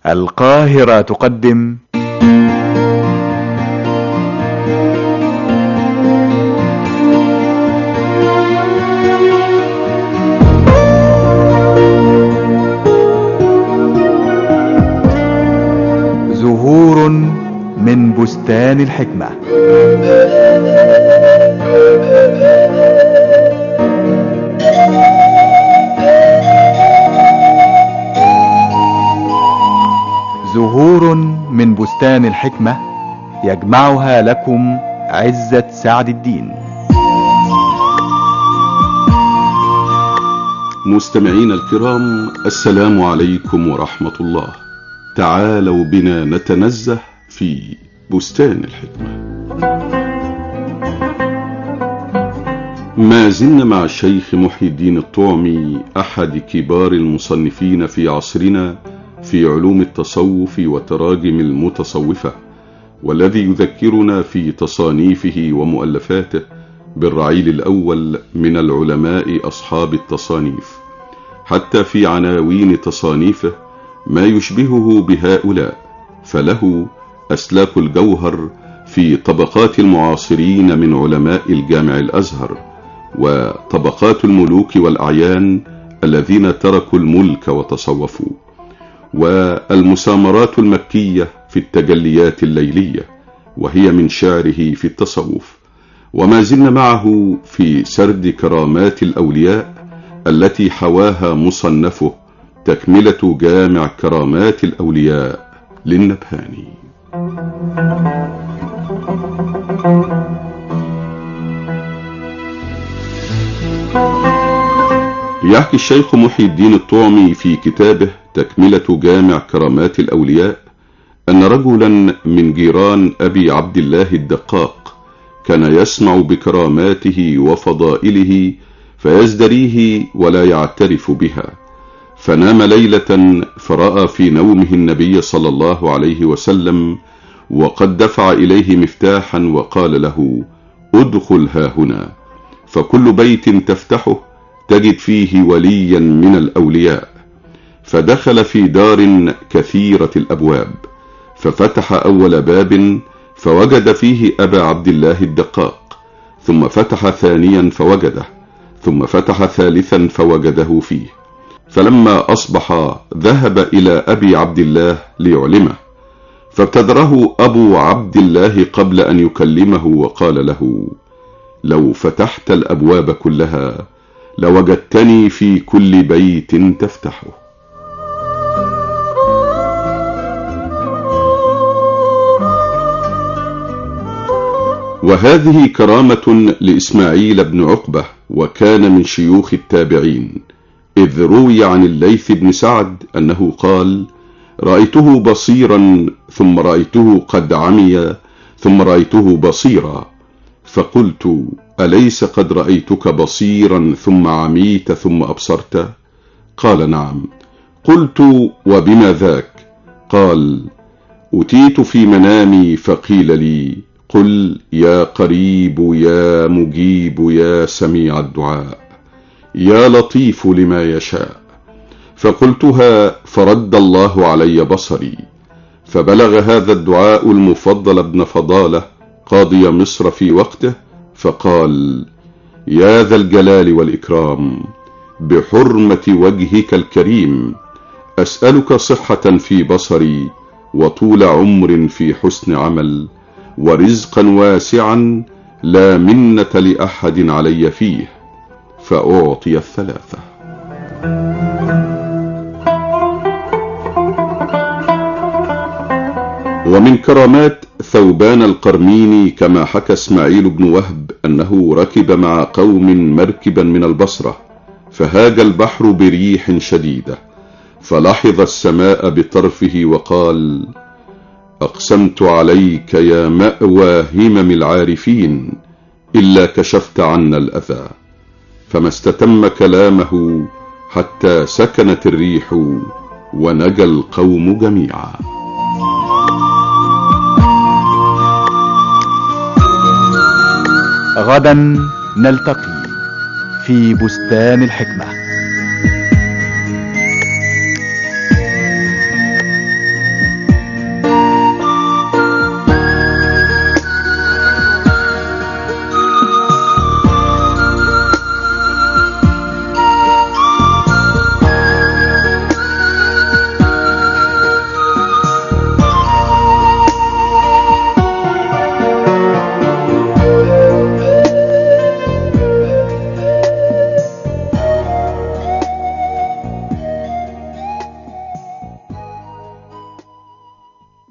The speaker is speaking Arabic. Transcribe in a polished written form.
القاهرة تقدم زهور من بستان الحكمة. زهور من بستان الحكمة يجمعها لكم عزت سعد الدين. مستمعينا الكرام، السلام عليكم ورحمة الله. تعالوا بنا نتنزه في بستان الحكمة. ما زلنا مع الشيخ محي الدين الطعمي، أحد كبار المصنفين في عصرنا في علوم التصوف وتراجم المتصوفة، والذي يذكرنا في تصانيفه ومؤلفاته بالرعيل الأول من العلماء أصحاب التصانيف، حتى في عناوين تصانيفه ما يشبهه بهؤلاء، فله أسلاك الجوهر في طبقات المعاصرين من علماء الجامع الأزهر، وطبقات الملوك والأعيان الذين تركوا الملك وتصوفوا، والمسامرات المكية في التجليات الليلية، وهي من شعره في التصوف. وما زلنا معه في سرد كرامات الأولياء التي حواها مصنفه تكملة جامع كرامات الأولياء للنبهاني. يحكي الشيخ محي الدين الطعمي في كتابه تكملة جامع كرامات الأولياء أن رجلا من جيران أبي عبد الله الدقاق كان يسمع بكراماته وفضائله فيزدريه ولا يعترف بها، فنام ليلة فرأى في نومه النبي صلى الله عليه وسلم وقد دفع إليه مفتاحا وقال له: ادخل هاهنا، فكل بيت تفتحه تجد فيه وليا من الأولياء. فدخل في دار كثيرة الأبواب، ففتح أول باب فوجد فيه أبا عبد الله الدقاق، ثم فتح ثانيا فوجده، ثم فتح ثالثا فوجده فيه. فلما أصبح ذهب إلى أبي عبد الله ليعلمه، فابتدره أبو عبد الله قبل أن يكلمه وقال له: لو فتحت الأبواب كلها لوجدتني في كل بيت تفتحه. وهذه كرامة لإسماعيل بن عقبة، وكان من شيوخ التابعين، إذ روي عن الليث بن سعد أنه قال: رأيته بصيرا ثم رأيته قد عمي ثم رأيته بصيرا، فقلت: أليس قد رأيتك بصيرا ثم عميت ثم أبصرت؟ قال: نعم. قلت: وبما ذاك؟ قال: أتيت في منامي فقيل لي: قل يا قريب يا مجيب يا سميع الدعاء يا لطيف لما يشاء، فقلتها فرد الله علي بصري، فبلغ هذا الدعاء المفضل ابن فضالة قاضي مصر في وقته، فقال: يا ذا الجلال والإكرام، بحرمة وجهك الكريم، أسألك صحة في بصري، وطول عمر في حسن عمل، ورزقا واسعا لا منة لأحد علي فيه، فأعطي الثلاثة. ومن كرامات ثوبان القرميني كما حكى اسماعيل بن وهب أنه ركب مع قوم مركبا من البصرة، فهاج البحر بريح شديدة، فلاحظ السماء بطرفه وقال: أقسمت عليك يا مأوى همم العارفين إلا كشفت عنا الأذى، فما استتم كلامه حتى سكنت الريح ونجا القوم جميعا. غدا نلتقي في بستان الحكمة.